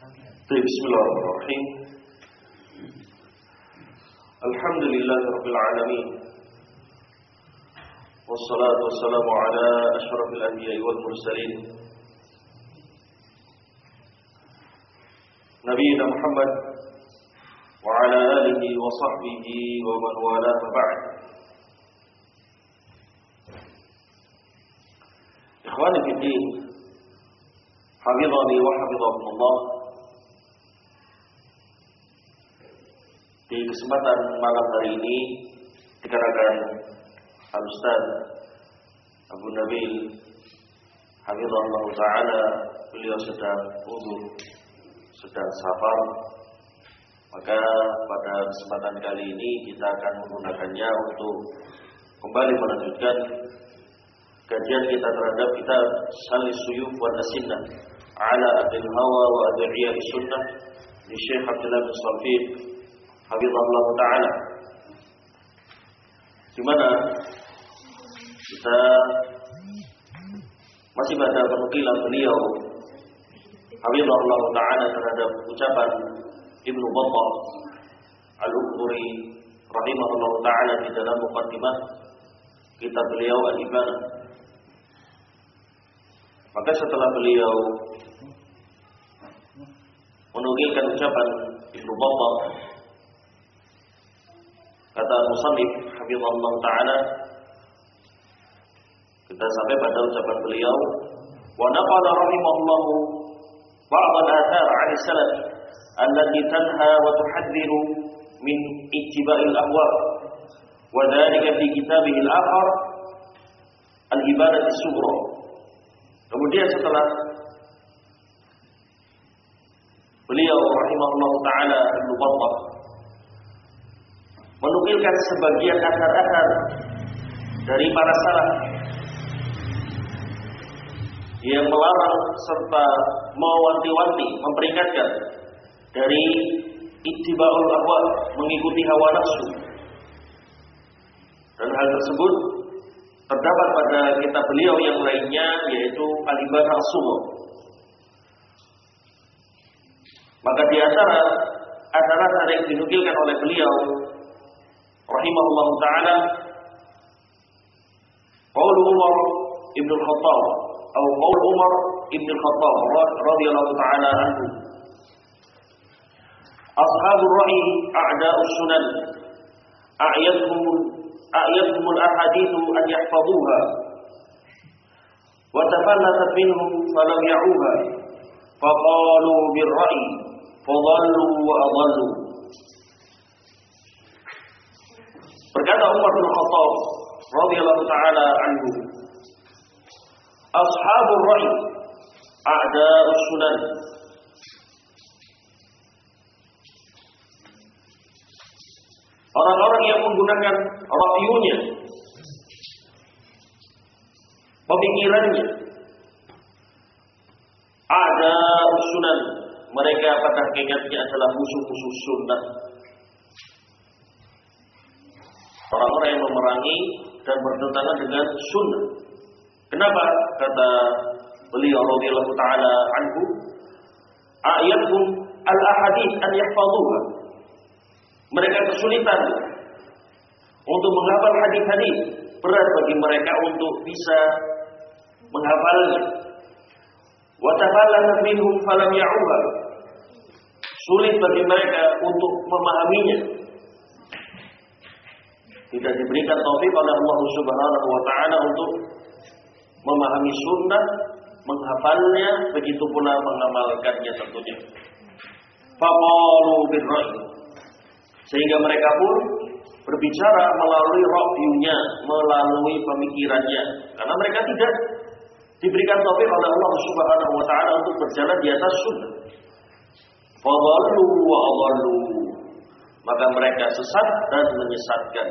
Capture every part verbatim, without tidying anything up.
Bismillahirrahmanirrahim. Alhamdulillahirabbil alamin. Wassalatu wassalamu ala asyrafil anbiya'i wal mursalin. Nabiyina Muhammad wa ala alihi wa sahbihi wa man wala ba'd. Ikhwani fi din, hafizani wa hafizakumullah. Di kesempatan malam hari ini dikarenakan Al-Ustaz Abu Nabil hafizahullah ta'ala, beliau sedang uzur, sedang safar, maka pada kesempatan kali ini kita akan menggunakannya untuk kembali melanjutkan kajian kita terhadap kitab Salis Suyuf wa Nasinnah ala Adil Hawa wa Adiyai Sunnah di Syekh Abdullah bin Salfiq hafizahullah ta'ala, di mana kita masih pada penukilan beliau hafizahullah ta'ala terhadap ucapan Ibnu Battah Al-Ukhduri rahimahullah ta'ala di dalam muqaddimah kitab beliau Al-Ibanah. Maka setelah beliau menukilkan ucapan Ibnu Battah, kata musannif hafizahullah ta'ala, kita sampai pada ucapan beliau, wa naqala rahimahullahu ba'd al-athar 'an as-salaf allati tanha wa tuhadziru min ittiba'il ahwa, wa dhalika fi kitabih al-akhar al-ibadah as-sughra. Kemudian setelah beliau rahimahullah ta'ala Ibnu Battah menukilkan sebagian asar-asar dari para salaf yang melarang serta mewanti-wanti, memperingatkan dari ittiba'ul ahwa, mengikuti hawa nafsu. Dan hal tersebut terdapat pada kitab beliau yang lainnya, yaitu Al-Ibanah As-Sughra. Maka di antara asar-asar yang dinukilkan oleh beliau rahimahullah ta'ala, qaul Umar ibn al-Khattab atau qaul Umar ibn al-Khattab radhiyallahu ta'ala anhu, ashabur ra'i a'da'us sunan a'yadhum a'yadhum al-ahadithu an yahfazuha wa tafallatat minhum falam ya'uha faqalu bir-ra'i fadallu wa adallu. Berkata Umar bin Khattab radhiyallahu ta'ala anhu, ashabur ra'i a'da'us sunan, orang-orang yang menggunakan ra'yunya, pemikirannya, a'da'us sunan, mereka pada hakikatnya adalah musuh-musuh sunnah. Orang-orang yang memerangi dan bertentangan dengan sunnah. Kenapa? Kata beliau radhiyallahu ta'ala anhu, ayatum al-ahadits an yahfazuha, mereka kesulitan untuk menghafal hadis-hadis, berat bagi mereka untuk bisa menghafalnya. Wa tafallatat minhum falam ya'uha, sulit bagi mereka untuk memahaminya. Tidak diberikan taufik oleh Allah Subhanahu wa ta'ala untuk memahami sunnah, menghafalnya, begitu pula mengamalkannya tentunya. Faqalu bir-ra'i, sehingga mereka pun berbicara melalui ra'yunya, melalui pemikirannya, karena mereka tidak diberikan taufik oleh Allah Subhanahu wa ta'ala untuk berjalan di atas sunnah. Fadallu wa adallu, maka mereka sesat dan menyesatkan.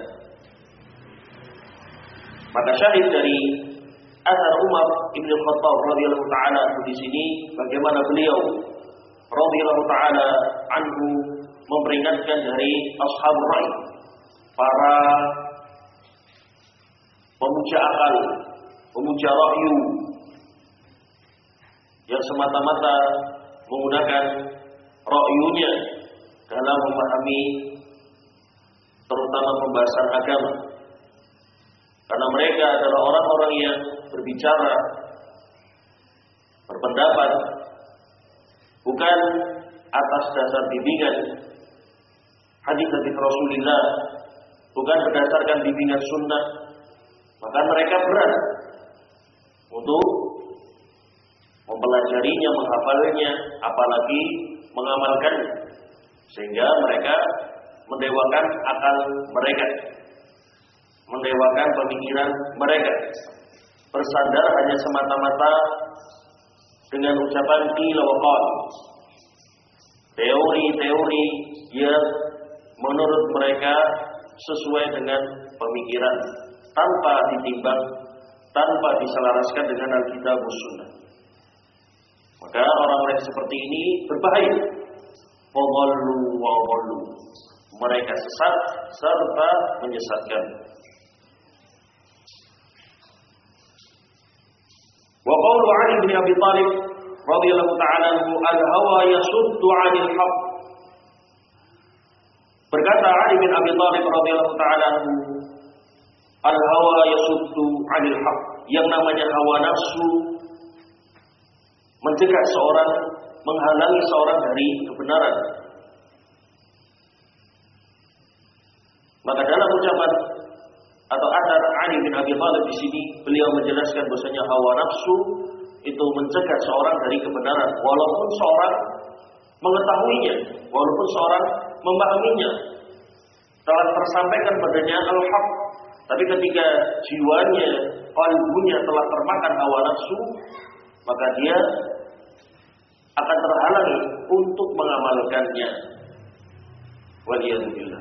Maka syahid dari asar Umar ibn Khattab radhiyallahu ta'ala di sini, bagaimana beliau radhiyallahu ta'ala anhu memperingatkan dari ashab ra'i, para pemuja akal, pemuja ra'yu, yang semata-mata menggunakan ra'yunya dalam memahami terutama pembahasan agama. Karena mereka adalah orang-orang yang berbicara, berpendapat bukan atas dasar bimbingan hadis-hadis Rasulullah, bukan berdasarkan bimbingan sunnah. Maka mereka berat untuk mempelajarinya, menghafalnya, apalagi mengamalkannya, sehingga mereka mendewakan akal mereka, mendewakan pemikiran mereka, bersandar hanya semata-mata dengan ucapan qila wa qala, teori-teori yang menurut mereka sesuai dengan pemikiran, tanpa ditimbang, tanpa diselaraskan dengan Alkitab dan Sunnah. Maka orang-orang seperti ini berbahaya. Fadhallu wa dhallu. Mereka sesat serta menyesatkan. Wa qawlu Ali bin Abi Thalib radhiyallahu ta'ala anhu, al-hawa yasuddu 'anil haqq. Berkata Ali bin Abi Thalib radhiyallahu ta'ala anhu, al-hawa yasuddu 'anil haqq. Yang namanya hawa nafsu mencegah seorang, menghalangi seorang dari kebenaran. Maka dalam ucapan atau athar Ali bin Abi Thalib di sini beliau menjelaskan bahwasanya hawa nafsu itu mencegah seorang dari kebenaran, walaupun seorang mengetahuinya, walaupun seorang memahaminya, telah tersampaikan padanya al-haq, tapi ketika jiwanya, qalbunya telah termakan hawa nafsu, maka dia akan terhalangi untuk mengamalkannya. Waliyadzubillah.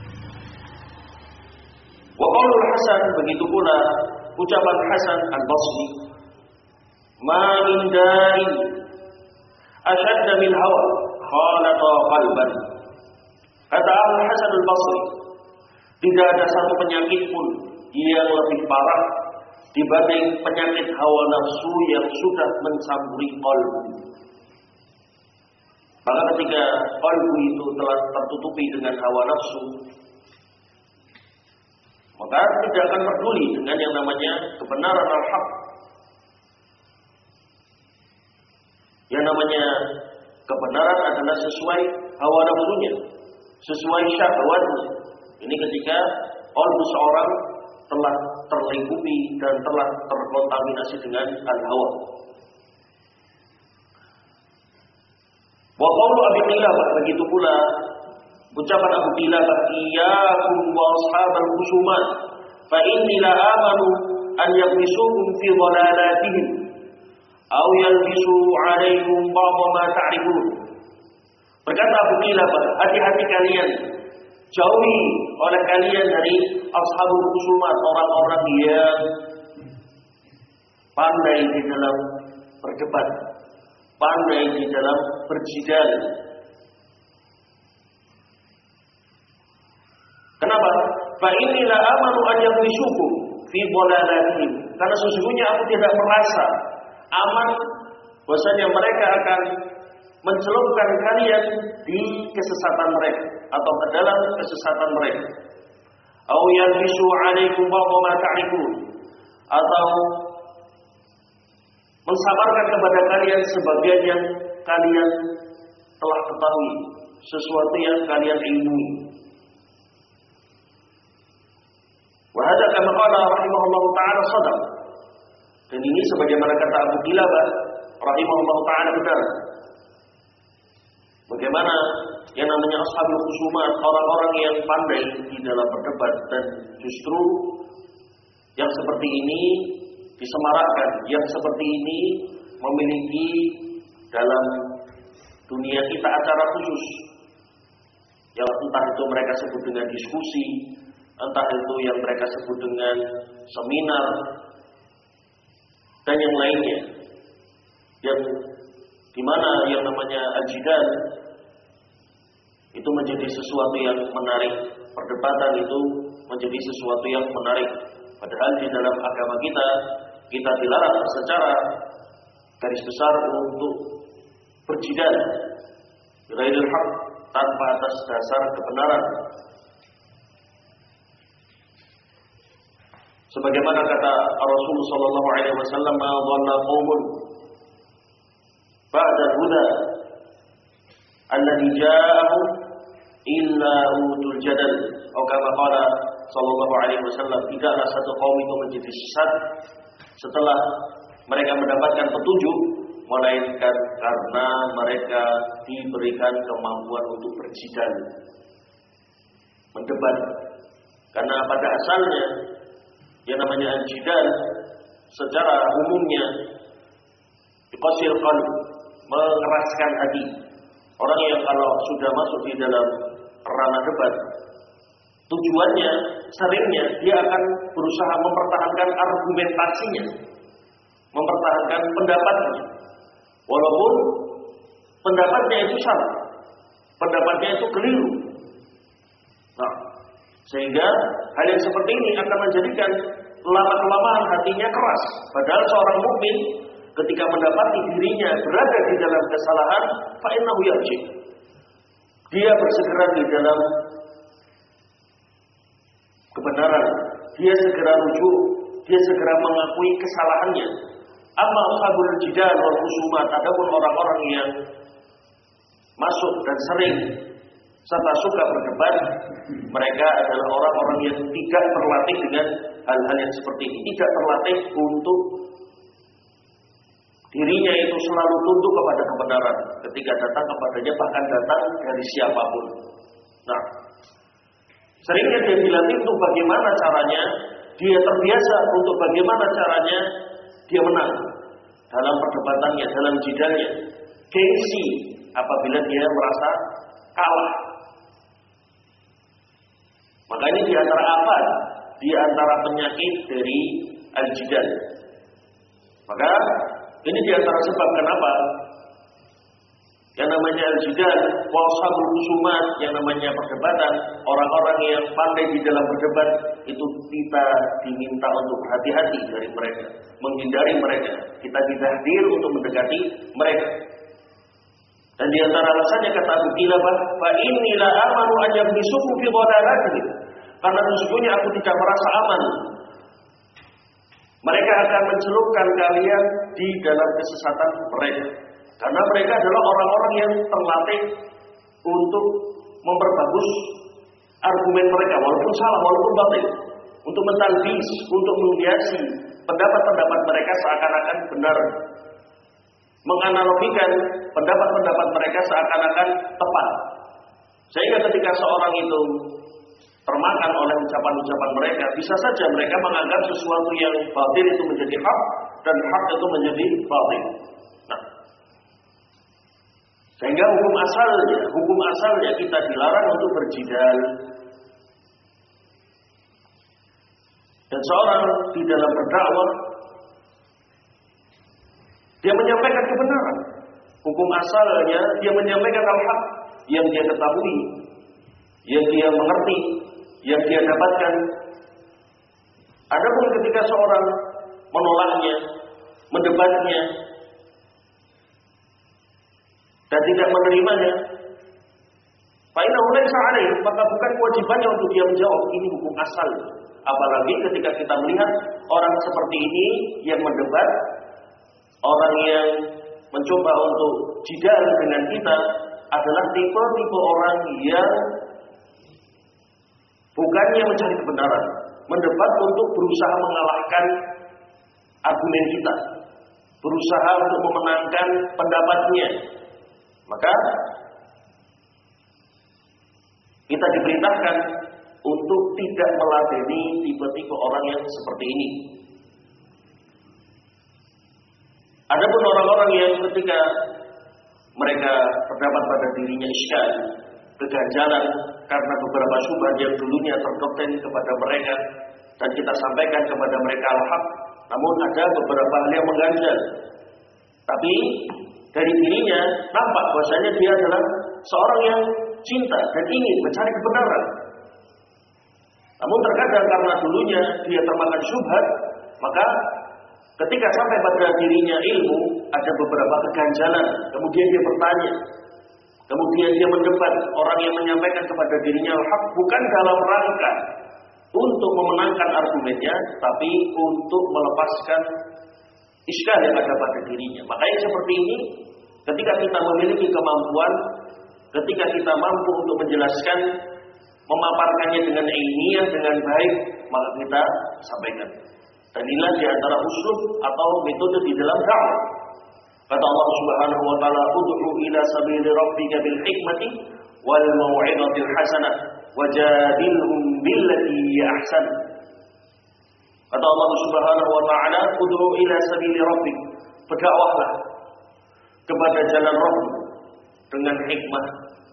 Wa qaulul Hasan, begitu pula ucapan Hasan Al-Basri, ma min da'in ashadda min hawa khalata qalban. Kata Al-Hasan Al-Basri, tidak ada satu penyakit pun yang lebih parah dibanding penyakit hawa nafsu yang sudah mencampuri qalbu. Maka ketika qalbu itu telah tertutupi dengan hawa nafsu, maka tidak akan peduli dengan yang namanya kebenaran al-haq. Yang namanya kebenaran adalah sesuai hawa nafsunya, sesuai syahwatnya. Ini ketika qalbu seorang telah terlingkupi dan telah terkontaminasi dengan al-hawa. Wa qawlu Abi Qilabah, begitu pula ucapan Abu Qilabah, iyyakum wa ashabal khusumat fa inni la amanu an yaqmisukum fi dhalalatihim aw yalbisu 'alaikum ba'd ma ta'rifun. Berkata Abu Qilabah, hati-hati kalian, jauhi oleh kalian dari ashabul khusumat, orang-orang yang pandai di dalam berdebat, pandai di dalam berjidal. Kenapa? Fa inni la amanu an yaqmisukum fi dhalalatihim. Karena sesungguhnya aku tidak merasa aman bahwasanya mereka akan mencelupkan kalian di kesesatan mereka atau ke dalam kesesatan mereka. Au yalbisu 'alaikum ba'd ma ta'rifun, atau mensamarkan kepada kalian sebagian yang kalian telah ketahui, sesuatu yang kalian ilmui. Wa hadza kama qala rahimahullahu ta'ala shadaq. Dan ini sebagaimana kata Abu Qilabah rahimahullahu ta'ala benar. Bagaimana yang namanya ashabul khusumat, orang-orang yang pandai di dalam berdebat, dan justru yang seperti ini disemarakkan, yang seperti ini memiliki dalam dunia kita acara khusus, yang entah itu mereka sebut dengan diskusi, entah itu yang mereka sebut dengan seminar, dan yang lainnya, yang dimana yang namanya al-jidal itu menjadi sesuatu yang menarik, perdebatan itu menjadi sesuatu yang menarik. Padahal di dalam agama kita, kita dilarang secara garis besar untuk berjidal, Ghairil haq, tanpa atas dasar kebenaran. Sebagaimana kata Rasulullah sallallahu alaihi wasallam, "Ma dhalla qaumun ba'da huda alladhi ja'ahum illa utul jadal." Atau kama qala sallallahu alaihi wasallam, tidaklah satu kaum itu menjadi sesat setelah mereka mendapatkan petunjuk, melainkan karena mereka diberikan kemampuan untuk berjidal, mendebat. Karena pada asalnya yang namanya al-jidal secara umumnya yuqasil qalb, mengeraskan hati. Orang yang kalau sudah masuk di dalam ranah debat, tujuannya seringnya dia akan berusaha mempertahankan argumentasinya, mempertahankan pendapatnya, walaupun pendapatnya itu salah, pendapatnya itu keliru. Nah, sehingga hal yang seperti ini akan menjadikan lama-kelamaan hatinya keras. Padahal seorang mukmin ketika mendapati dirinya berada di dalam kesalahan, fa innahu yarji, dia bersegera di dalam kebenaran, dia segera rujuk, dia segera mengakui kesalahannya. Amma ashabul jidal wal khusumat, adapun orang-orang yang masuk dan sering serta suka berdebat, mereka adalah orang-orang yang tidak terlatih dengan hal-hal yang seperti ini, tidak terlatih untuk dirinya itu selalu tunduk kepada kebenaran ketika datang kepadanya, bahkan datang dari siapapun. Nah, seringnya dia dilatih untuk bagaimana caranya, dia terbiasa untuk bagaimana caranya dia menang dalam perdebatannya, dalam jidalnya. Gengsi apabila dia merasa kalah. Maka ini di antara apa? Di antara penyakit dari al-jidal. Maka ini di antara sebab kenapa yang namanya al-jidal, wasabul khusumat, yang namanya perdebatan, orang-orang yang pandai di dalam berdebat itu kita diminta untuk berhati-hati dari mereka, menghindari mereka. Kita didahdir untuk mendekati mereka. Dan di antara alasannya kata Abu Kilabah, fa inni la amanu an yabisuku fi dhalalatihim, karena sesungguhnya aku tidak merasa aman mereka akan mencelupkan kalian di dalam kesesatan mereka. Karena mereka adalah orang-orang yang terlatih untuk memperbagus argumen mereka, walaupun salah, walaupun batil, untuk mentalbis, untuk menghiasi pendapat-pendapat mereka seakan-akan benar, menganalogikan pendapat-pendapat mereka seakan-akan tepat. Sehingga ketika seorang itu termakan oleh ucapan-ucapan mereka, bisa saja mereka menganggap sesuatu yang batil itu menjadi hak dan hak itu menjadi batil. Nah, sehingga hukum asalnya, hukum asalnya kita dilarang untuk berjidal. Dan seorang di dalam berdakwah, dia menyampaikan kebenaran. Hukum asalnya dia menyampaikan al-haq yang dia ketahui, yang dia mengerti, yang dia dapatkan. Adapun ketika seorang menolaknya, mendebatnya, dan tidak menerimanya, fa innahu laysa alaihi, maka bukan kewajibannya untuk dia menjawab. Ini hukum asal. Apalagi ketika kita melihat orang seperti ini yang mendebat, orang yang mencoba untuk jidal dengan kita adalah tipe-tipe orang yang bukannya mencari kebenaran, mendebat untuk berusaha mengalahkan argumen kita, berusaha untuk memenangkan pendapatnya. Maka kita diperintahkan untuk tidak meladeni tipe-tipe orang yang seperti ini. Adapun orang-orang yang ketika mereka terdapat pada dirinya iskal, keganjalan karena beberapa syubhat yang dulunya terdoktrin kepada mereka dan kita sampaikan kepada mereka al-haq, namun ada beberapa hal yang mengganjal. Tapi dari dirinya nampak bahwasanya dia adalah seorang yang cinta dan ingin mencari kebenaran. Namun terkadang karena dulunya dia termakan syubhat, maka ketika sampai pada dirinya ilmu, ada beberapa keganjalan. Kemudian dia bertanya kemudian dia mendebat orang yang menyampaikan kepada dirinya al-haq bukan dalam rangka untuk memenangkan argumennya, tapi untuk melepaskan iskal yang ada pada dirinya. Makanya seperti ini, ketika kita memiliki kemampuan, ketika kita mampu untuk menjelaskan, memaparkannya dengan ilmiah, dengan baik, maka kita sampaikan. Dan inilah di antara uslub atau metode di dalam dakwah. Kata Allah Subhanahu wa taala, "Ud'u ila sabili rabbika bil hikmati wal mau'izatil hasanah wajadilhum billati hiya ahsan." Kata Allah Subhanahu wa taala, "Ud'u ila sabili rabbik." Berdakwahlah kepada jalan Rabb dengan hikmah.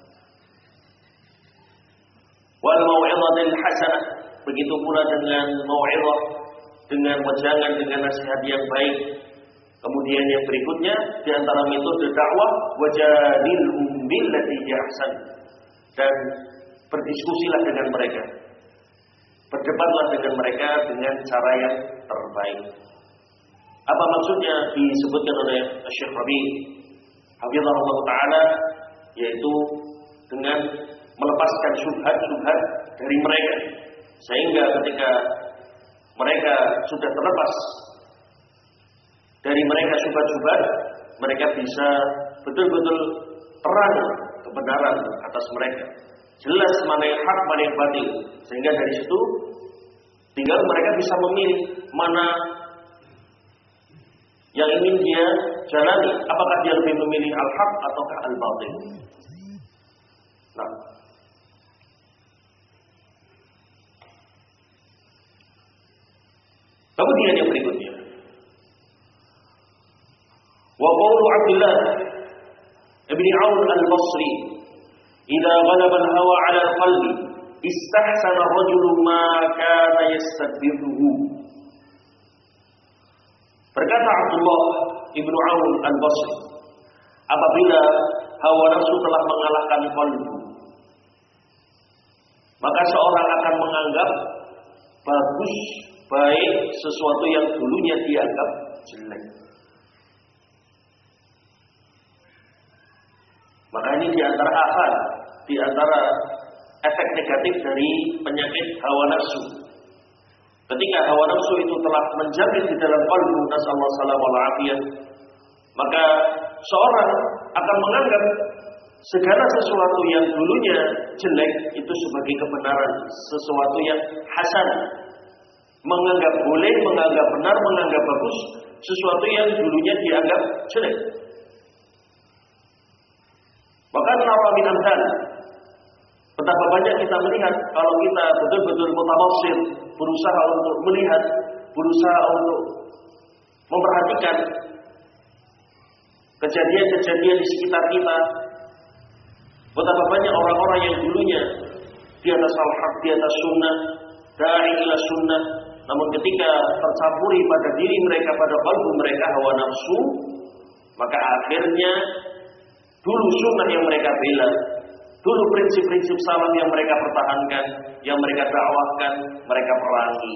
Wal mau'izatil hasanah, begitu pula dengan mau'izah, dengan wejangan, dengan nasihat yang baik. Kemudian yang berikutnya di antara metode dakwah, wajadilhum billati hiya ahsan, dan berdiskusilah dengan mereka, berdebatlah dengan mereka dengan cara yang terbaik. Apa maksudnya disebutkan oleh Syekh Rabi' hafizahullah taala, yaitu dengan melepaskan syubhat-syubhat dari mereka, sehingga ketika mereka sudah terlepas dari mereka syubhat-syubhat, mereka bisa betul-betul terang kebenaran atas mereka, jelas mana yang hak, mana yang batil, sehingga dari situ tinggal mereka bisa memilih mana yang ingin dia jalani, apakah dia lebih memilih al-haq ataukah al-batil. Nah, kemudian yang berikutnya, wa qawlu Abdullah ibn Aun al-Basri, "Idza ghalaba al-hawa 'ala al-qalbi, istahsana ar-rajulu ma kana yastadbiruhu." Berkata Abdullah ibn Aun al-Basri, apabila hawa nafsu telah mengalahkan qalbu, maka seorang akan menganggap bagus, baik sesuatu yang dulunya dianggap jelek. Maka ini di antara afat, di antara efek negatif dari penyakit hawa nafsu. Ketika hawa nafsu itu telah menjamin di dalam qalbu, nasallahu salam wal afiyah, maka seorang akan menganggap segala sesuatu yang dulunya jelek itu sebagai kebenaran, sesuatu yang hasan. Menganggap boleh, menganggap benar, menganggap bagus sesuatu yang dulunya dianggap jelek. Maka nara min amthal, betapa banyak kita melihat kalau kita betul-betul mutawassir, berusaha untuk melihat, berusaha untuk memperhatikan kejadian-kejadian di sekitar kita. Betapa banyak orang-orang yang dulunya di atas al-haq, di atas sunnah, da'i ila sunnah, namun ketika tercampuri pada diri mereka, pada qalbu mereka hawa nafsu, maka akhirnya dulu sunnah yang mereka bela, dulu prinsip-prinsip salaf yang mereka pertahankan, yang mereka dakwahkan, mereka perangi.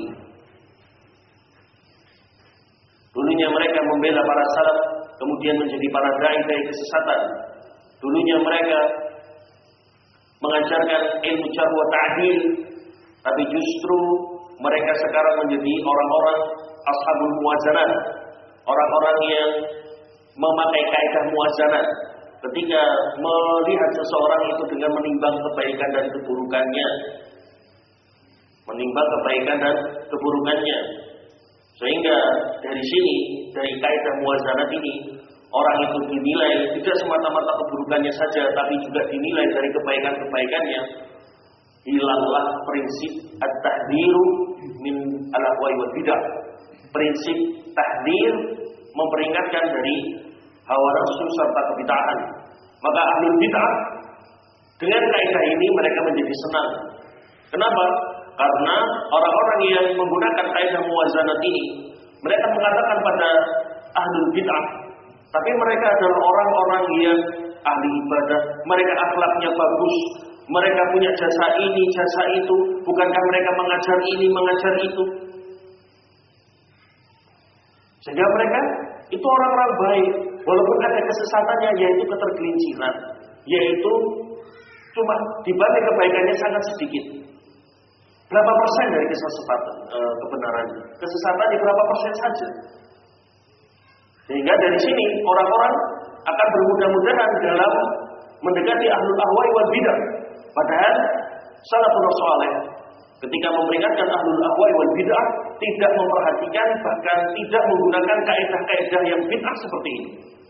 Dulunya mereka membela para salaf, kemudian menjadi para dai-dai kesesatan. Dulunya mereka mengajarkan ilmu jarh wa ta'dil, tapi justru mereka sekarang menjadi orang-orang ashabul muwazanah, orang-orang yang memakai kaidah muwazanah. Ketika melihat seseorang itu dengan menimbang kebaikan dan keburukannya, menimbang kebaikan dan keburukannya, sehingga dari sini, dari kaidah muwazanah ini, orang itu dinilai tidak semata-mata keburukannya saja, tapi juga dinilai dari kebaikan-kebaikannya. Hilanglah prinsip at-tahdziru min al-ahwa'i wal bidah. Prinsip tahdzir, memperingatkan dari hawa nafsu serta kebid'ahan. Maka ahli bid'ah dengan kaidah ini mereka menjadi senang. Kenapa? Karena orang-orang yang menggunakan kaidah muwazanat ini, mereka mengatakan pada ahli bid'ah, tapi mereka adalah orang-orang yang ahli ibadah, mereka akhlaknya bagus, mereka punya jasa ini, jasa itu, bukankah mereka mengajar ini, mengajar itu? Sehingga mereka Itu orang-orang baik, walaupun ada kesesatannya, yaitu ketergelinciran, yaitu cuma dibanding kebaikannya sangat sedikit. Berapa persen dari kesesatan e, kebenarannya? Kesesatannya berapa persen saja? Sehingga dari sini orang-orang akan bermudah-mudahan dalam mendekati ahlul ahwai wal bidah. Padahal salafun saleh ketika memperingatkan ahlul ahwai wal bidah tidak memperhatikan, bahkan tidak menggunakan kaidah-kaidah yang bid'ah seperti ini.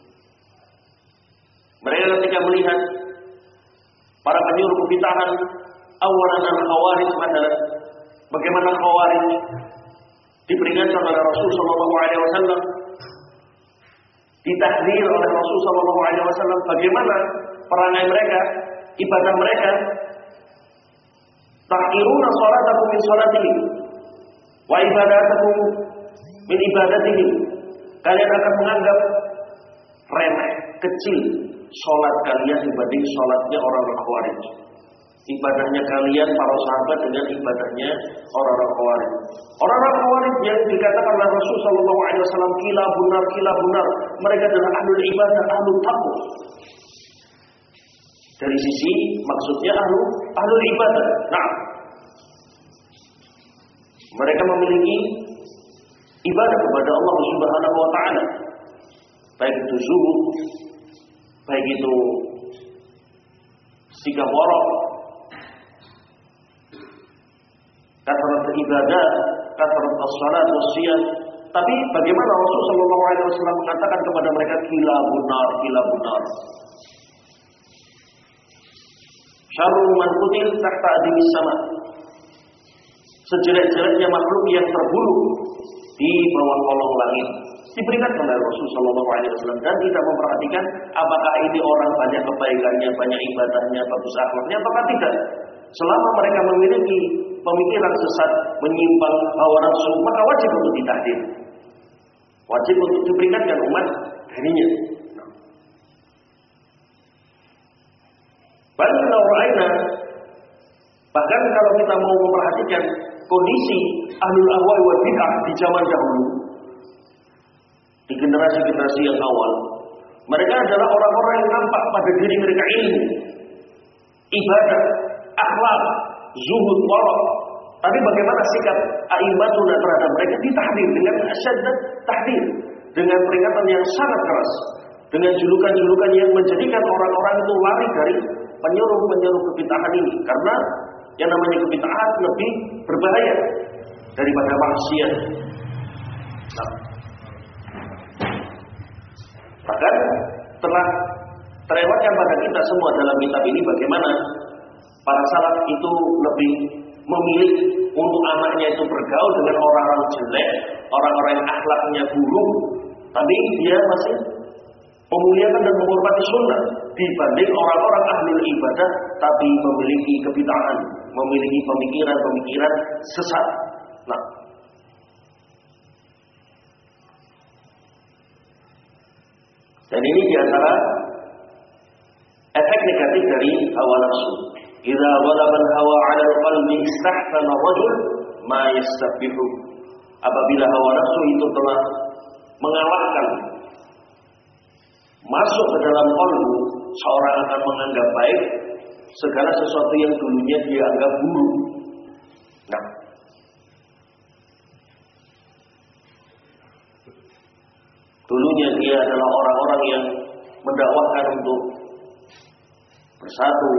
Mereka ketika melihat para penyuruh kebid'ahan, awalan al-khawarij madalah, bagaimana khawarij diperingatkan oleh Rasul sallallahu alaihi wasallam, ditahdzir oleh Rasul sallallahu alaihi wasallam, bagaimana perangai mereka, ibadah mereka. Tahqiruna salatakum min salatihim wa ibadatakum min ibadatihim. Kalian akan menganggap remeh, kecil salat kalian dibanding salatnya orang-orang Khawarij. Ibadahnya kalian para sahabat dengan ibadahnya orang-orang Khawarij. Orang-orang Khawarij yang dikatakan oleh Rasul sallallahu alaihi wasallam kila benar, kila benar, mereka adalah ahlul ibadah, ahlul taqwa. Dari sisi maksudnya ahlu ahlul ibadah. Nah, mereka memiliki ibadah kepada Allah Subhanahu wa taala. Baik itu zuhud, baik itu sikap warok, kathrat ibadah, kathrat as-salat was-siyam. Tapi bagaimana Rasul sallallahu alaihi wasallam mengatakan kepada mereka kila benar, kila benar. Syarru man qutil tahta adimis sama. Sejelek-jeleknya makhluk yang terbunuh di bawah kolong langit. Diperingatkan oleh Rasul sallallahu alaihi wasallam dan tidak memperhatikan apakah ini orang banyak kebaikannya, banyak ibadahnya, bagus akhlaknya, apakah tidak. Selama mereka memiliki pemikiran sesat, menyimpang hawa nafsu, maka wajib untuk ditahdir. Wajib untuk diperingatkan umat darinya. Bahkan kalau kita mau memperhatikan kondisi ahlul ahwa wal bid'ah di zaman dahulu, di generasi-generasi yang awal, mereka adalah orang-orang yang nampak pada diri mereka ilmu, ibadah, akhlak, zuhud, wara. Tapi bagaimana sikap a'immatuna terhadap mereka? Ditahdir dengan asyaddat tahdir, dengan peringatan yang sangat keras, dengan julukan-julukan yang menjadikan orang-orang itu lari dari penyuruh-penyuruh kebid'ahan ini, karena yang namanya kebid'ahan lebih berbahaya daripada maksiat. Nah, bahkan telah terlewatkan pada kita semua dalam kitab ini bagaimana para salaf itu lebih memilih untuk anaknya itu bergaul dengan orang-orang jelek, orang-orang yang akhlaknya buruk, tapi dia masih memuliakan dan menghormati sunnah dibanding orang-orang ahli ibadah tapi memiliki kebid'ahan, memiliki pemikiran-pemikiran sesat. Nah, dan ini diantara efek negatif dari hawa nafsu. Idza ghalaba al-hawa 'ala al-qalbi istahsana ar-rajul ma yastabihu. Apabila hawa nafsu itu telah mengalahkan, masuk ke dalam qalbu, seorang akan menganggap baik segala sesuatu yang dulunya dia anggap buruk. Nah, dulunya dia adalah orang-orang yang mendakwahkan untuk bersatu,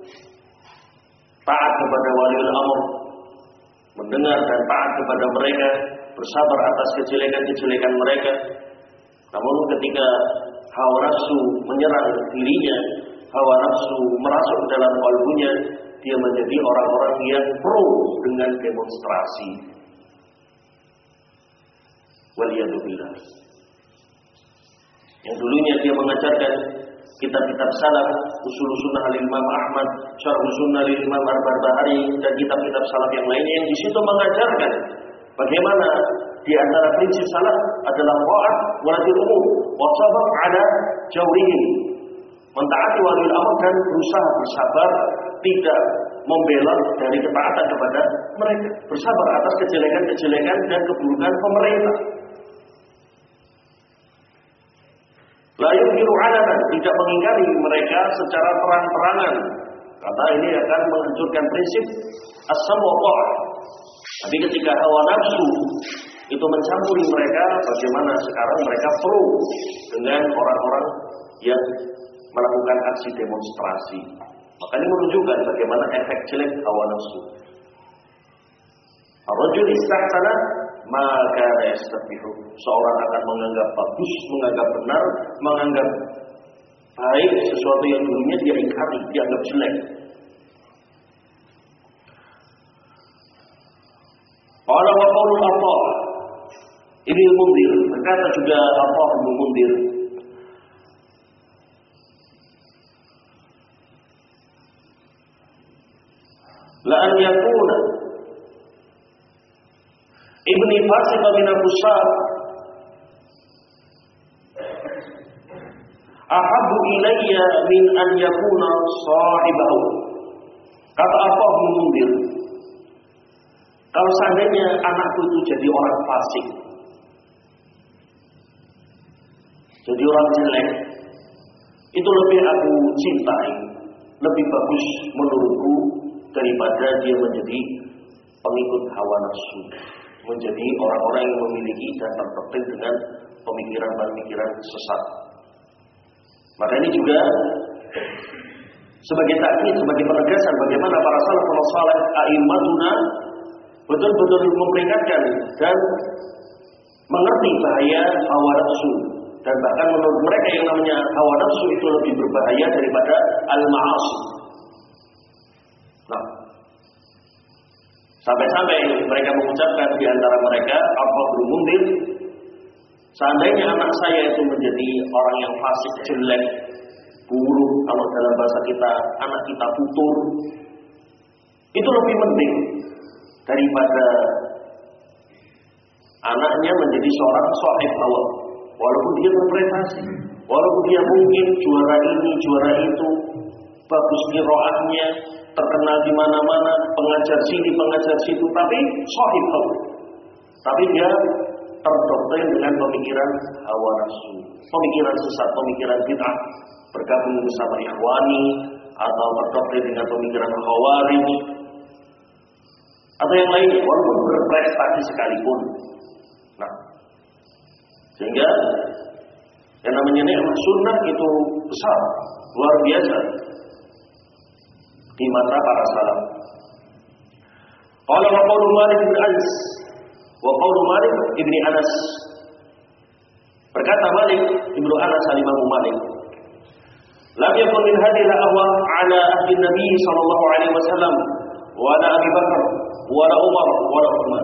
taat kepada waliul amr, mendengar dan taat kepada mereka, bersabar atas kejelekan-kejelekan mereka. Namun ketika hawa nafsu menyerang dirinya, hawa nafsu merasuk ke dalam kalbunya, dia menjadi orang-orang yang pro dengan demonstrasi. Waliyadzubillah. Yang dulunya dia mengajarkan kitab-kitab salaf, usul sunnah al-Imam Ahmad, syarh sunnah al-Imam Al-Barbahari, dan kitab-kitab salaf yang lainnya yang di situ mengajarkan bagaimana di antara prinsip salaf adalah ta'at walatil umum wa sabr ala jawrihim, mentaati waliul amr dan berusaha bersabar, tidak membela dari ketaatan kepada mereka, bersabar atas kejelekan-kejelekan dan keburukan pemerintah. La yunkiru alanan, tidak mengingkari mereka secara terang-terangan. Karena ini akan menghancurkan prinsip as-sam wa ta'ah. Tapi ketika hawa nafsu itu mencampuri mereka, bagaimana sekarang mereka pro dengan orang-orang yang melakukan aksi demonstrasi. Maka ini menunjukkan bagaimana efek jelek hawa nafsu. Ar-rajul istahsana maka yastabihu. Seorang akan menganggap bagus, menganggap benar, menganggap baik sesuatu yang dulunya dia ingkari, dianggap jelek. Qala wa qaulul Atha Ibnu Mundir, berkata juga Atha Ibnu Mundir, la an yakuna ibni fasik min al-fusaq ahabbu ilayya min an yakuna sahibahu. Kata Atha Ibnu Mundir, kalau seandainya anakku itu jadi orang fasik, jadi orang jelek, itu lebih aku cintai, lebih bagus menurutku daripada dia menjadi pengikut hawa nafsu, menjadi orang-orang yang memiliki dan terpenting dengan pemikiran-pemikiran sesat. Maka ini juga sebagai takkid, sebagai penegasan bagaimana para salafus saleh a'immatuna betul-betul memperingatkan dan mengerti bahaya hawa nafsu, dan bahkan menurut mereka yang namanya hawa nafsu itu lebih berbahaya daripada al-ma'asi. Nah, sampai-sampai mereka mengucapkan di antara mereka, Atha Ibnu Mundir, seandainya anak saya itu menjadi orang yang fasik, jelek, buruk, kalau dalam bahasa kita anak kita tutur, itu lebih penting daripada anaknya menjadi seorang sahib hawa. Walaupun dia berprestasi, walaupun dia mungkin juara ini, juara itu, bagus qiraatnya, terkenal di mana-mana, pengajar sini, pengajar situ, tapi sahib hawa. Tapi dia terdoktrin dengan pemikiran hawa nafsu, pemikiran sesat, pemikiran bid'ah, bergabung bersama ikhwani, atau terdoktrin dengan pemikiran khawarij, atau yang lain, walaupun berprestasi sekalipun. Nah, sehingga yang namanya nikmat sunnah itu besar, luar biasa di mata para salaf. Qala wa qaulu Malik bin Anas wa qaulu Malik ibni Anas. Berkata Malik ibnu Anas al-Imam Malik, lam yakun min hadhihi al-ahwa ala ahli Nabi sallallahu alaihi wasallam wa ala Abi Bakar wa ala Umar wa ala Utsman.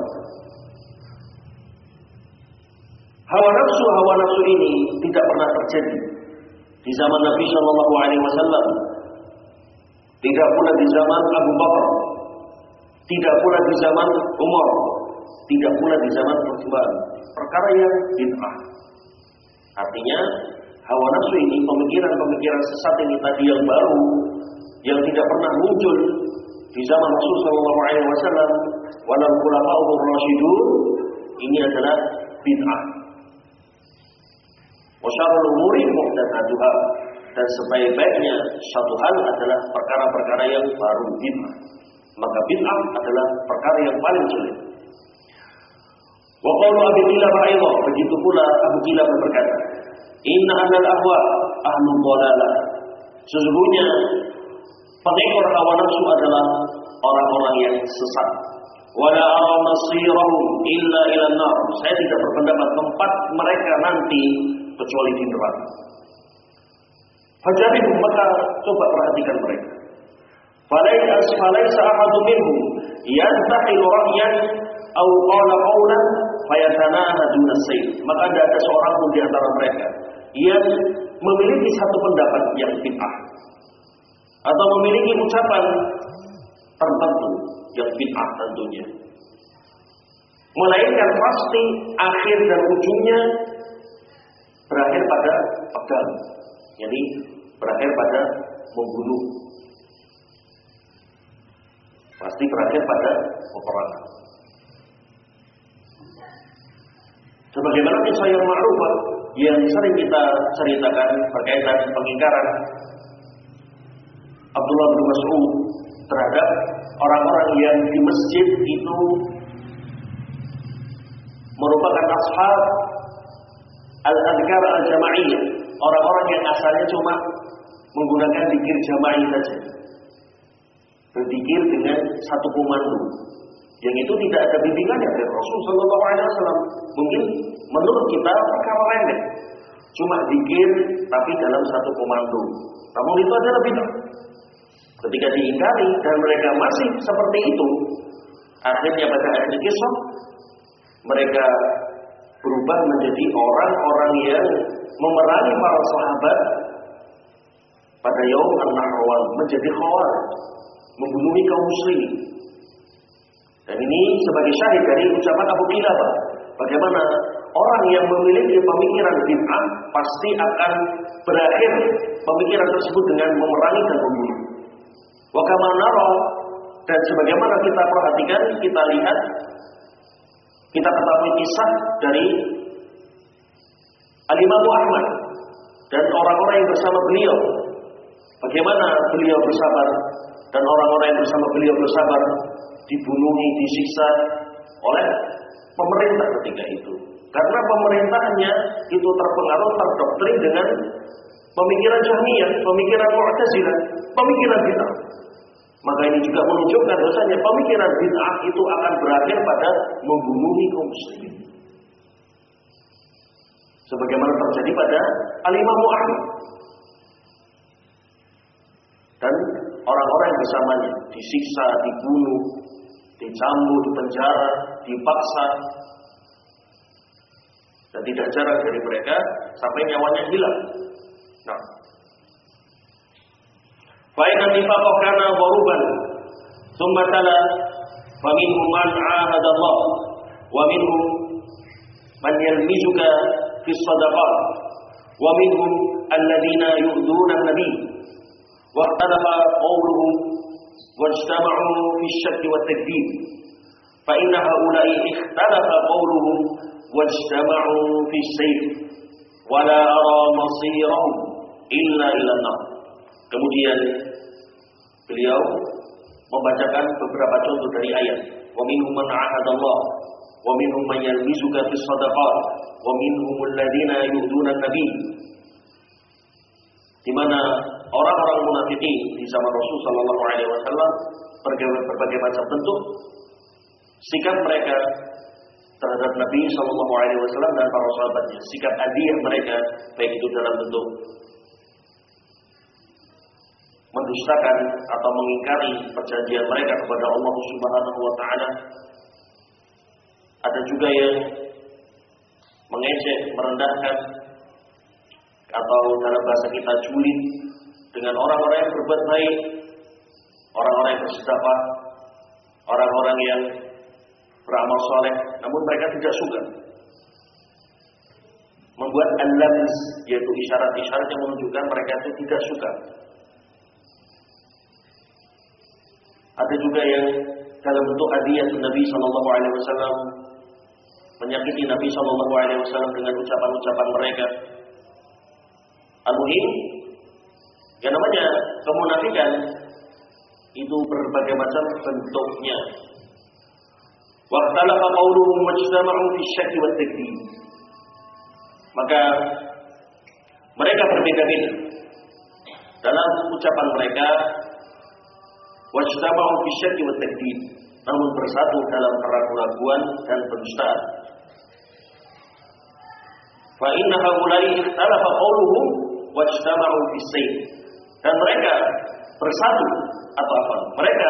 Hawa nafsu hawa nafsu ini tidak pernah terjadi di zaman Nabi sallallahu alaihi wasallam, tidak pula di zaman Abu Bakar, tidak pula di zaman Umar, tidak pula di zaman Utsman. Perkara yang bid'ah. Artinya hawa nafsu ini, pemikiran-pemikiran sesat ini tadi yang baru, yang tidak pernah muncul di zaman Rasul sallallahu alaihi wasallam, walau khulafaur rasyidun, ini adalah bid'ah. Wa syarrul umuri muhdatsatuha, dan sebaik-baiknya satu hal adalah perkara-perkara yang baru, bid'ah. Maka bid'ah adalah perkara yang paling jelek. Wa qaulu Abi Qilabah aidan, begitu pula Abu Qilabah berkata, inna ahlal ahwa ahlul dhalalah, sesungguhnya pengikut hawa nafsu adalah orang-orang yang sesat. Wala ara masirahum illa ila nar, saya tidak berpendapat tempat mereka nanti kecuali di neraka. Fajaribu, maka coba perhatikan mereka. Falaysa ahadun minhum yantahilu ra'yan aw qala qawlan fayatanaha duna sayf, maka tidak ada seorang pun di antara mereka yang memiliki satu pendapat yang bid'ah atau memiliki ucapan tertentu yang bid'ah tentunya, melainkan pasti akhir dan ujungnya berakhir pada pedang, jadi berakhir pada membunuh, pasti berakhir pada peperangan. Sebagaimana kisah yang ma'rufah yang sering kita ceritakan berkaitan pengingkaran Abdullah bin Mas'ud terhadap orang-orang yang di masjid itu merupakan ashab al-adhkar al-jama'iyyah, orang-orang yang asalnya cuma menggunakan zikir jama'i saja, berzikir dengan satu komando, yang itu tidak ada bimbingannya dari Rasul Sallallahu Alaihi Wasallam. Mungkin menurut kita perkara remeh, cuma zikir tapi dalam satu komando. Namun itu adalah bid'ah. Ketika diingkari dan mereka masih seperti itu, akhirnya pada akhir kisah mereka berubah menjadi orang-orang yang memerangi para sahabat pada Yaum An-Nahrawan, menjadi khawarij, membunuhi kaum muslimin. Dan ini sebagai syahid dari ucapan Abu Qilabah, bagaimana orang yang memiliki pemikiran bid'ah pasti akan berakhir pemikiran tersebut dengan memerangi dan membunuh. Wa kama nara, dan sebagaimana kita perhatikan, kita lihat, kita ketahui kisah dari Al-Imam Ahmad dan orang-orang yang bersama beliau, bagaimana beliau bersabar dan orang-orang yang bersama beliau bersabar dibunuhi, disiksa oleh pemerintah ketika itu. Karena pemerintahnya itu terpengaruh, terdoktrin dengan pemikiran Jahmiyah, pemikiran Mu'tazilah, pemikiran bid'ah. Maka ini juga menunjukkan bahwasanya pemikiran bid'ah itu akan berakhir pada membunuh kaum muslimin. Sebagaimana terjadi pada Al-Imam Ahmad dan orang-orang yang bersamanya disiksa, dibunuh, dicambuk, dipenjara, dipaksa, dan tidak jarang dari mereka sampai nyawanya hilang. Nah, fa'inna nifaqah kana gharuban thumma tala wa minhum man 'ahada Allah wa minhum man yalmizuka fi shadaqat wa minhum alladhina yu'dhuna an-nabiy wa ikhtalafa qawluhum wajtama'u fi ash-shakk wa at-takdzib fa inna haula'i ikhtalafa qawluhum wajtama'u fi as-sayf wa la ara masirahum illa ila an-nar. Kemudian beliau membacakan beberapa contoh dari ayat. Wa minhum man 'ahada Allah wa minhum man yalmizuka fis shadaqat wa minhum alladziina yu'duna an-nabiy. Di mana orang-orang munafikin di zaman Rasul sallallahu alaihi wasallam berbagai macam bentuk sikap mereka terhadap Nabi sallallahu alaihi wasallam dan para sahabatnya, sikap adiyah mereka, baik itu dalam bentuk mendustakan atau mengingkari perjanjian mereka kepada Allah Subhanahu wa taala. Ada juga yang mengejek, merendahkan, atau dalam bahasa kita julid dengan orang-orang yang berbuat baik, orang-orang yang bersedekah, orang-orang yang beramal soleh, namun mereka tidak suka. Membuat al-lamz, yaitu isyarat-isyarat yang menunjukkan mereka itu tidak suka. Ada juga yang dalam bentuk adiyah Nabi sallallahu alaihi wasallam, menyakiti Nabi sallallahu alaihi wasallam dengan ucapan-ucapan mereka. Al-muhim, yang namanya kemunafikan itu berbagai macam bentuknya. Wa ikhtalafa qawluhum wajtama'u fi asy-syakk wa at-takdzib. Maka mereka berbeda-beda dalam ucapan mereka. Wajtama'u fi asy-syakk wa at-takdzib, namun bersatu dalam keraguan-raguan dan pendustaan. Fa inna haula'i ikhtalafa qawluhum wajtama'u fi as-sayf. Dan mereka bersatu atau apa? Mereka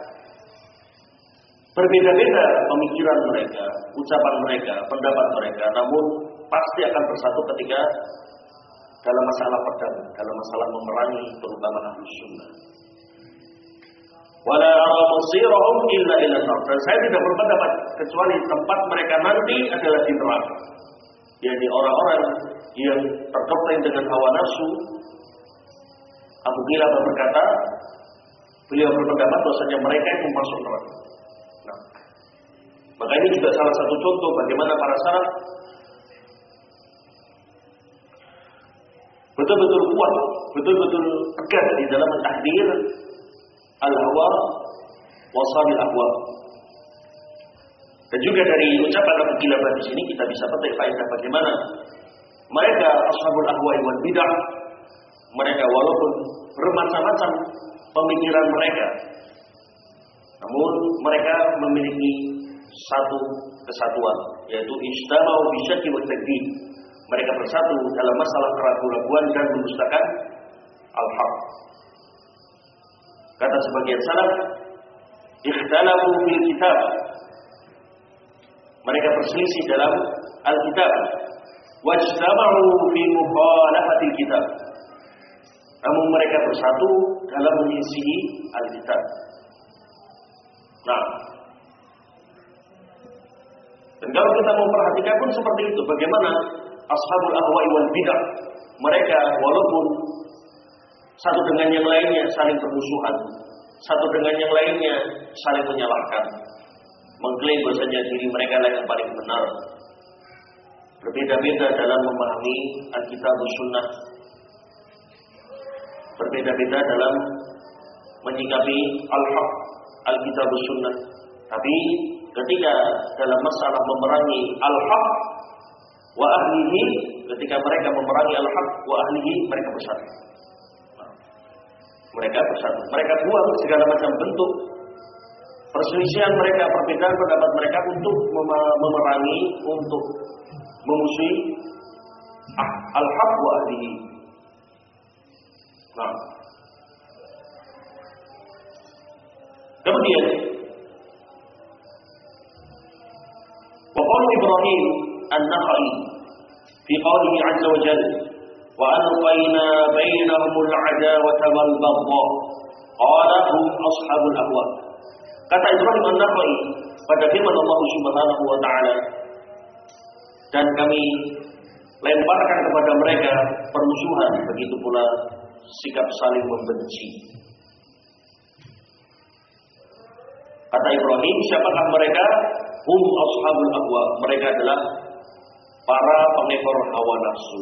berbeda-beda pemikiran mereka, ucapan mereka, pendapat mereka, namun pasti akan bersatu ketika dalam masalah pedang, dalam masalah memerangi terutama Ahlus Sunnah. Wala ara masirahum illa ila nar. Dan saya tidak berpendapat kecuali tempat mereka nanti adalah di neraka. Jadi orang-orang yang terdoktrin dengan hawa nafsu. Abu Qilabah berkata, beliau berpendapat bahwasanya mereka itu masuk neraka. Nah, maka ini juga salah satu contoh bagaimana para salaf betul-betul kuat, betul-betul tegar di dalam mentahdir al-hawa wasalil ahwa. Dan juga dari ucapan Abu Kilabah di sini kita bisa petik faedah bagaimana mereka ashabul ahwa wal bidah, mereka walaupun bermacam-macam pemikiran mereka, namun mereka memiliki satu kesatuan, yaitu ijtama'u bisyakki wa takdzib. Mereka bersatu dalam masalah keraguan-raguan dan mendustakan al-haq. Kata sebagian salaf, ikhtalafu fil kitab. Mereka berselisih dalam Alkitab. Wajtama'u fi mukhalafatil kitab. Namun mereka bersatu dalam menyelisihi Alkitab. Nah, dan kalau kita mau perhatikan pun seperti itu, bagaimana ashabul ahwa'i wal bidah, mereka walaupun satu dengan yang lainnya saling bermusuhan, satu dengan yang lainnya saling menyalahkan, mengklaim bahwasanya diri mereka lah yang paling benar, berbeda-beda dalam memahami Alkitab Sunnah, berbeda-beda dalam menyikapi al-haq Alkitab Sunnah. Tapi ketika dalam masalah memerangi al-haq wa ahlihi, ketika mereka memerangi al-haq wa ahlihi, mereka bersatu. Mereka bersatu. Mereka buang segala macam bentuk perselisihan mereka, perbedaan pendapat mereka untuk memerangi, untuk memusuhi al-haq wa ahlihi. Nah, kemudian وقال إبراهيم النخعي في قوله عز وجل وألقينا بينهم العداوة والبغضاء قال هم أصحاب الأهواء. Kata Ibrahim an-Nakhai pada firman Allah Subhanahu wa taala, dan kami lemparkan kepada mereka permusuhan, begitu pula sikap saling membenci. Kata Ibrahim, siapakah mereka? Hum ashabul ahwa, mereka adalah para pengekor hawa nafsu.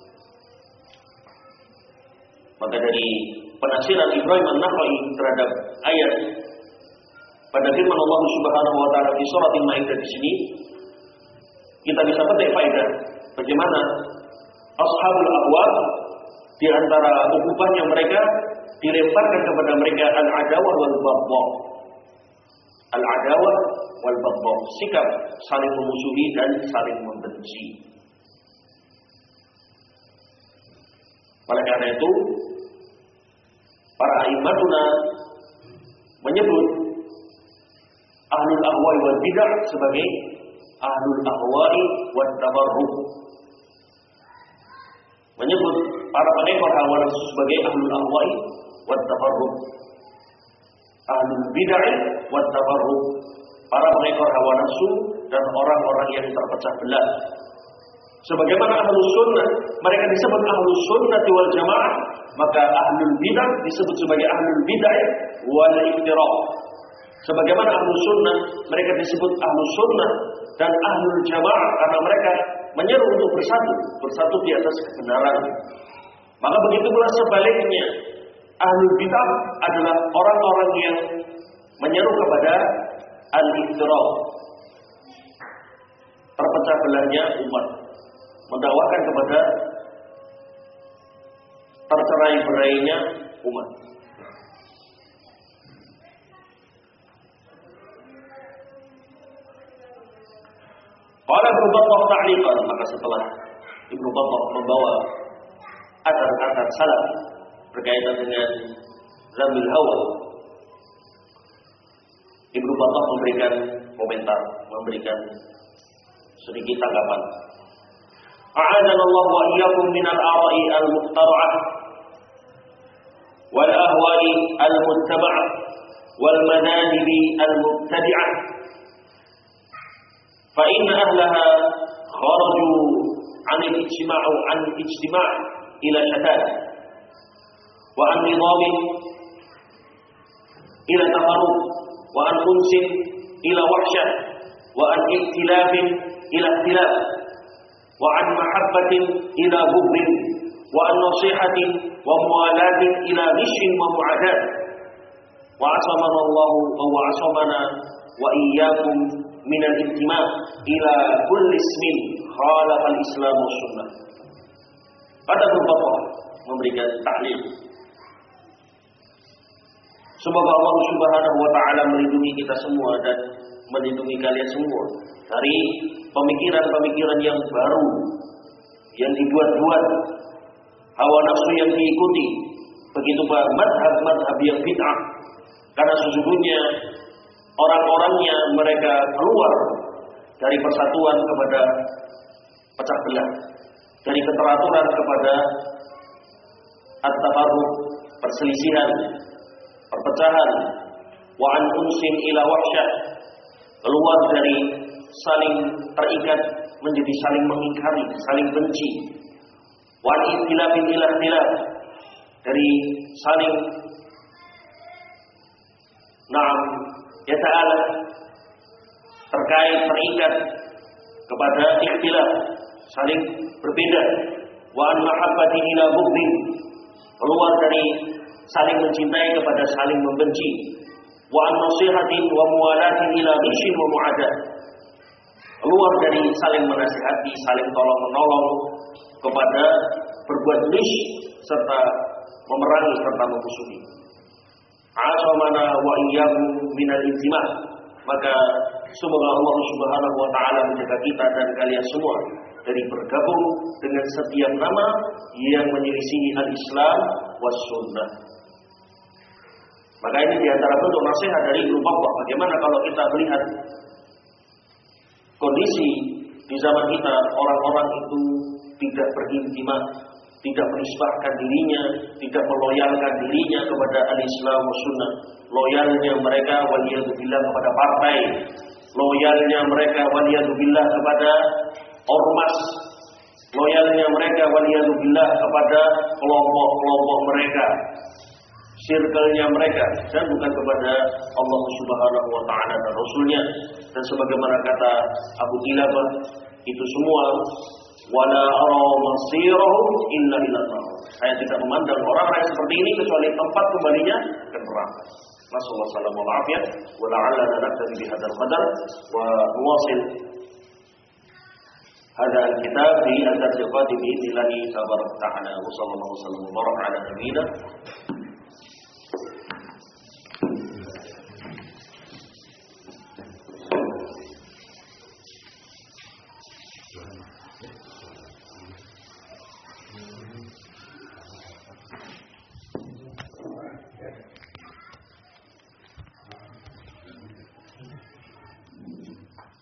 Maka dari penafsiran Ibrahim an-Nakhai terhadap ayat pada firman Allah Subhanahu wa taala di surat Al-Maidah di sini, kita bisa petik faedah bagaimana ashabul ahwa di antara ukubahnya mereka dilemparkan kepada mereka al-adawah wal baghdha. Al-adawah wal baghdha, sikap saling memusuhi dan saling membenci. Oleh karena itu, para a'immatuna menyebut ahlul ahwa'i wal bidah sebagai ahlul ahwa'i wat tabarruh. Menyebut para pengekor hawa nafsu sebagai ahlul ahwa'i wat tabarruh. Ahlul bidah wat tabarruh, para pengekor hawa nafsu dan orang-orang yang terpecah belah. Sebagaimana ahlus sunnah mereka disebut ahlus sunnah wal jamaah, maka ahlul bidah disebut sebagai ahlul bidah wal iftiraq. Sebagaimana ahlus sunnah mereka disebut ahlus sunnah dan ahlul jamaah karena mereka menyeru untuk bersatu, bersatu di atas kebenaran. Maka begitu pula sebaliknya, ahlul bidah adalah orang-orang yang menyeru kepada al-iftiraq, terpecah belahnya umat, mendakwakan kepada tercerai-berainya umat. Qala Ibnu Battah ta'liqan, maka setelah Ibnu Battah membawa athar-athar salaf berkaitan dengan zambil hawa, Ibnu Battah memberikan komentar, memberikan sedikit tanggapan. A'adana Allah wa iyyakum minal ara'i al-muqtara'ah wal ahwa'i al-muttaba'ah wal madanibi al-mubtadi'ah. Fa inna ahlaha kharaju 'an al-ijtima' 'an ijtima' ila shatat wa an nidam ila tafarruq wa an unsin ila wahsyah wa an iktilaf ila ikhtilaf wa an mahabbatin ila bughd wa an-nasihatin wa muwalatin ila ghishin wa mu'adat wa asamana Allah wa asamana wa iyyakum min al-intima' ila kulli ismin khalafa al-islam wa sunnah. Pada beberapa memberikan tahlil. Semoga Allah Subhanahu wa taala melindungi kita semua dan melindungi kalian semua dari pemikiran-pemikiran yang baru yang dibuat-buat, hawa nafsu yang diikuti, begitu pula madhab-madhab yang bid'ah. Karena sesungguhnya orang-orangnya mereka keluar dari persatuan kepada pecah belah, dari keteraturan kepada at-tafarruq, perselisihan, perpecahan, wa an unsin ila wahsyah, keluar dari saling terikat menjadi saling mengingkari, saling benci, wa an ikhtilafin ila ikhtilaf, dari saling na'am ya ta'ala terkait terikat kepada ikhtilaf, saling berbeda, wa an mahabbatin ila bughdin, keluar dari saling mencintai kepada saling membenci, wa an nasihatin wa muwalatin ila ghishin wa mu'adat, keluar dari saling menasihati, saling tolong-menolong kepada berbuat ghish serta memerangi serta memusuhi. Asamana wa iyyakum minal intima', maka semoga Allah Subhanahu wa taala menjaga kita dan kalian semua dari bergabung dengan setiap nama yang menyelisihi al-Islam was sunnah. Maka ini diantara bentuk nasihat dari Ibnu Battah. Bagaimana kalau kita melihat kondisi di zaman kita, orang-orang itu tidak berintimah, tidak menisbahkan dirinya, tidak meloyalkan dirinya kepada al-Islam was sunnah. Loyalnya mereka waliyadzubillah kepada partai, loyalnya mereka waliyadzubillah kepada ormas, loyalnya mereka waliyadzubillah kepada kelompok-kelompok mereka, circle-nya mereka, dan bukan kepada Allah Subhanahu wa taala dan Rasulnya. Dan sebagaimana kata Abu Qilabah, itu semua wala ara masirahum illa ila Allah. Saya tidak memandang orang-orang seperti ini kecuali tempat kembalinya ke neraka. Nasallahu alaihi wa sallam wa la'alla naktabi bihadzal qadar wa nuwasil hadha al-kitab bi al-tadqiqat bi idznillah tabaraka ta'ala wa sallallahu alaihi wa sallam wa baraka ala nabiyyina